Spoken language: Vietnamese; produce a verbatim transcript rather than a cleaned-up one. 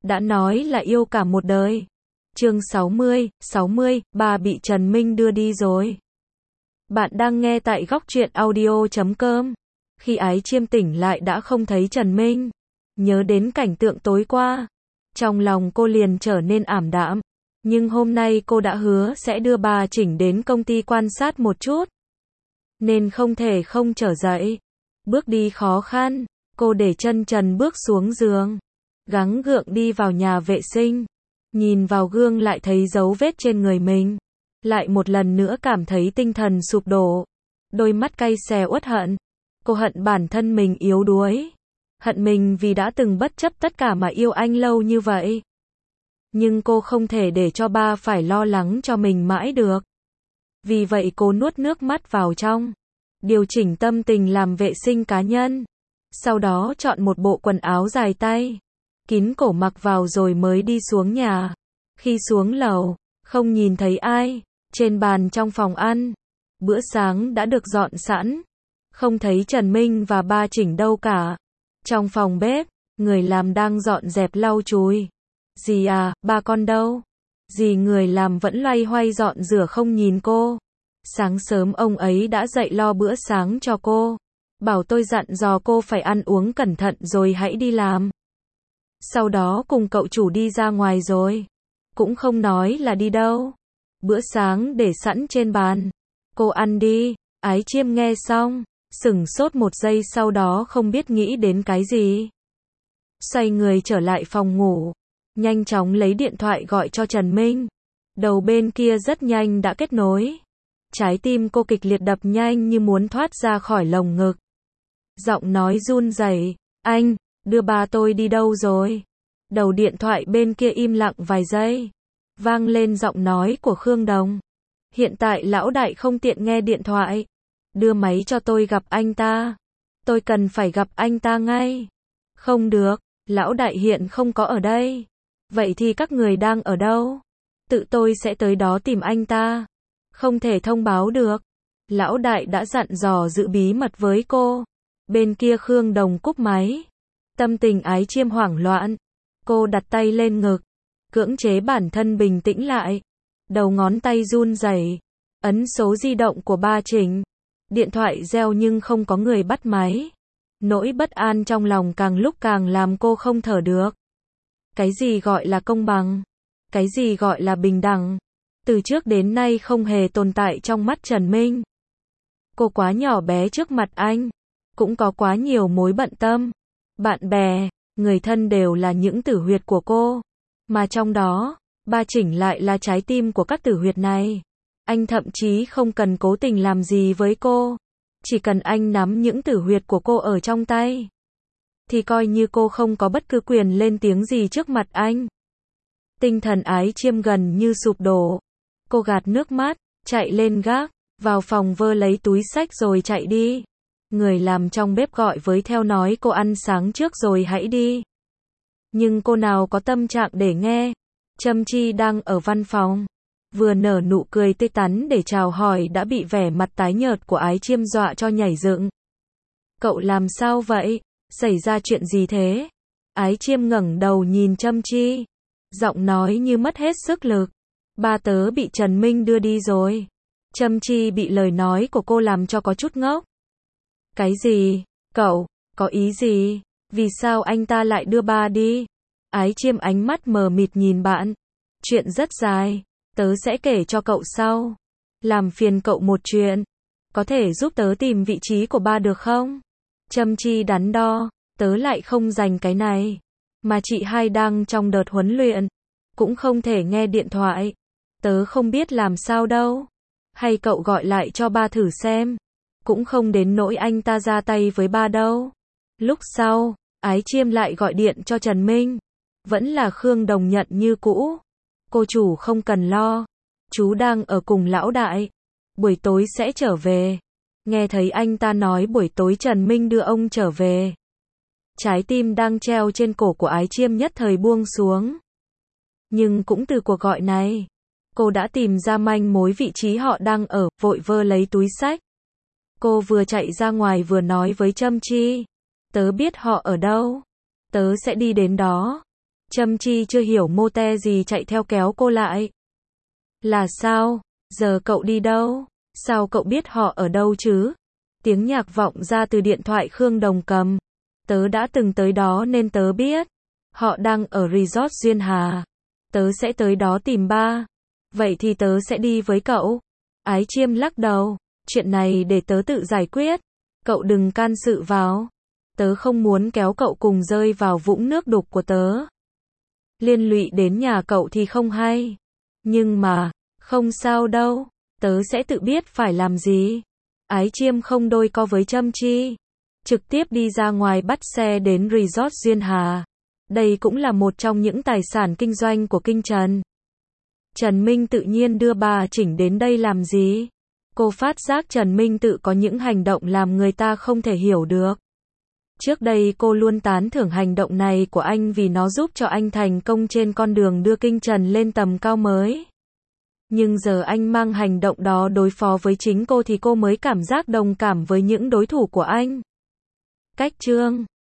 đã nói là yêu cả một đời. Chương sáu mươi, sáu mươi, bà bị Trần Minh đưa đi rồi. Bạn đang nghe tại góc truyện audio chấm com. Khi Ái Chiêm tỉnh lại đã không thấy Trần Minh. Nhớ đến cảnh tượng tối qua, trong lòng cô liền trở nên ảm đạm. Nhưng hôm nay cô đã hứa sẽ đưa bà Chỉnh đến công ty quan sát một chút, nên không thể không trở dậy. Bước đi khó khăn, cô để chân trần bước xuống giường, gắng gượng đi vào nhà vệ sinh. Nhìn vào gương lại thấy dấu vết trên người mình, lại một lần nữa cảm thấy tinh thần sụp đổ. Đôi mắt cay xè uất hận. Cô hận bản thân mình yếu đuối, hận mình vì đã từng bất chấp tất cả mà yêu anh lâu như vậy. Nhưng cô không thể để cho ba phải lo lắng cho mình mãi được. Vì vậy cô nuốt nước mắt vào trong, điều chỉnh tâm tình làm vệ sinh cá nhân. Sau đó chọn một bộ quần áo dài tay, kín cổ mặc vào rồi mới đi xuống nhà. Khi xuống lầu, không nhìn thấy ai. Trên bàn trong phòng ăn, bữa sáng đã được dọn sẵn. Không thấy Trần Minh và ba Chỉnh đâu cả. Trong phòng bếp, người làm đang dọn dẹp lau chùi. Dì à, ba con đâu? Dì người làm vẫn loay hoay dọn rửa không nhìn cô. Sáng sớm ông ấy đã dậy lo bữa sáng cho cô. Bảo tôi dặn dò cô phải ăn uống cẩn thận rồi hãy đi làm. Sau đó cùng cậu chủ đi ra ngoài rồi. Cũng không nói là đi đâu. Bữa sáng để sẵn trên bàn. Cô ăn đi. Ái Chiêm nghe xong, sửng sốt một giây, sau đó không biết nghĩ đến cái gì. Xoay người trở lại phòng ngủ, nhanh chóng lấy điện thoại gọi cho Trần Minh. Đầu bên kia rất nhanh đã kết nối. Trái tim cô kịch liệt đập nhanh như muốn thoát ra khỏi lồng ngực. Giọng nói run rẩy, anh, đưa ba tôi đi đâu rồi? Đầu điện thoại bên kia im lặng vài giây. Vang lên giọng nói của Khương Đồng. Hiện tại lão đại không tiện nghe điện thoại. Đưa máy cho tôi gặp anh ta. Tôi cần phải gặp anh ta ngay. Không được, lão đại hiện không có ở đây. Vậy thì các người đang ở đâu? Tự tôi sẽ tới đó tìm anh ta. Không thể thông báo được. Lão đại đã dặn dò giữ bí mật với cô. Bên kia Khương Đồng cúp máy. Tâm tình Ái Chiêm hoảng loạn. Cô đặt tay lên ngực, cưỡng chế bản thân bình tĩnh lại. Đầu ngón tay run rẩy, ấn số di động của ba Chỉnh. Điện thoại reo nhưng không có người bắt máy. Nỗi bất an trong lòng càng lúc càng làm cô không thở được. Cái gì gọi là công bằng? Cái gì gọi là bình đẳng? Từ trước đến nay không hề tồn tại trong mắt Trần Minh. Cô quá nhỏ bé trước mặt anh. Cũng có quá nhiều mối bận tâm. Bạn bè, người thân đều là những tử huyệt của cô. Mà trong đó, ba Chỉnh lại là trái tim của các tử huyệt này. Anh thậm chí không cần cố tình làm gì với cô. Chỉ cần anh nắm những tử huyệt của cô ở trong tay, thì coi như cô không có bất cứ quyền lên tiếng gì trước mặt anh. Tinh thần Ái Chiêm gần như sụp đổ. Cô gạt nước mắt, chạy lên gác, vào phòng vơ lấy túi xách rồi chạy đi. Người làm trong bếp gọi với theo nói cô ăn sáng trước rồi hãy đi. Nhưng cô nào có tâm trạng để nghe. Trâm Chi đang ở văn phòng, vừa nở nụ cười tươi tắn để chào hỏi đã bị vẻ mặt tái nhợt của Ái Chiêm dọa cho nhảy dựng. Cậu làm sao vậy? Xảy ra chuyện gì thế? Ái Chiêm ngẩng đầu nhìn Trâm Chi, giọng nói như mất hết sức lực. Ba tớ bị Trần Minh đưa đi rồi. Trâm Chi bị lời nói của cô làm cho có chút ngốc. Cái gì? Cậu, có ý gì? Vì sao anh ta lại đưa ba đi? Ái Chiêm ánh mắt mờ mịt nhìn bạn. Chuyện rất dài, tớ sẽ kể cho cậu sau. Làm phiền cậu một chuyện. Có thể giúp tớ tìm vị trí của ba được không? Trâm Chi đắn đo, tớ lại không dành cái này. Mà chị hai đang trong đợt huấn luyện, cũng không thể nghe điện thoại. Tớ không biết làm sao đâu. Hay cậu gọi lại cho ba thử xem. Cũng không đến nỗi anh ta ra tay với ba đâu. Lúc sau, Ái Chiêm lại gọi điện cho Trần Minh. Vẫn là Khương Đồng nhận như cũ. Cô chủ không cần lo. Chú đang ở cùng lão đại. Buổi tối sẽ trở về. Nghe thấy anh ta nói buổi tối Trần Minh đưa ông trở về. Trái tim đang treo trên cổ của Ái Chiêm nhất thời buông xuống. Nhưng cũng từ cuộc gọi này, cô đã tìm ra manh mối vị trí họ đang ở, vội vơ lấy túi xách. Cô vừa chạy ra ngoài vừa nói với Trâm Chi. Tớ biết họ ở đâu. Tớ sẽ đi đến đó. Trâm Chi chưa hiểu mô te gì chạy theo kéo cô lại. Là sao? Giờ cậu đi đâu? Sao cậu biết họ ở đâu chứ? Tiếng nhạc vọng ra từ điện thoại Khương Đồng cầm. Tớ đã từng tới đó nên tớ biết. Họ đang ở resort Duyên Hà. Tớ sẽ tới đó tìm ba. Vậy thì tớ sẽ đi với cậu. Ái Chiêm lắc đầu. Chuyện này để tớ tự giải quyết. Cậu đừng can sự vào. Tớ không muốn kéo cậu cùng rơi vào vũng nước đục của tớ. Liên lụy đến nhà cậu thì không hay. Nhưng mà, không sao đâu. Tớ sẽ tự biết phải làm gì. Ái Chiêm không đôi co với Trâm Chi. Trực tiếp đi ra ngoài bắt xe đến resort Duyên Hà. Đây cũng là một trong những tài sản kinh doanh của Kinh Trần. Trần Minh tự nhiên đưa bà Chỉnh đến đây làm gì? Cô phát giác Trần Minh tự có những hành động làm người ta không thể hiểu được. Trước đây cô luôn tán thưởng hành động này của anh vì nó giúp cho anh thành công trên con đường đưa Kinh Trần lên tầm cao mới. Nhưng giờ anh mang hành động đó đối phó với chính cô thì cô mới cảm giác đồng cảm với những đối thủ của anh. Cách chương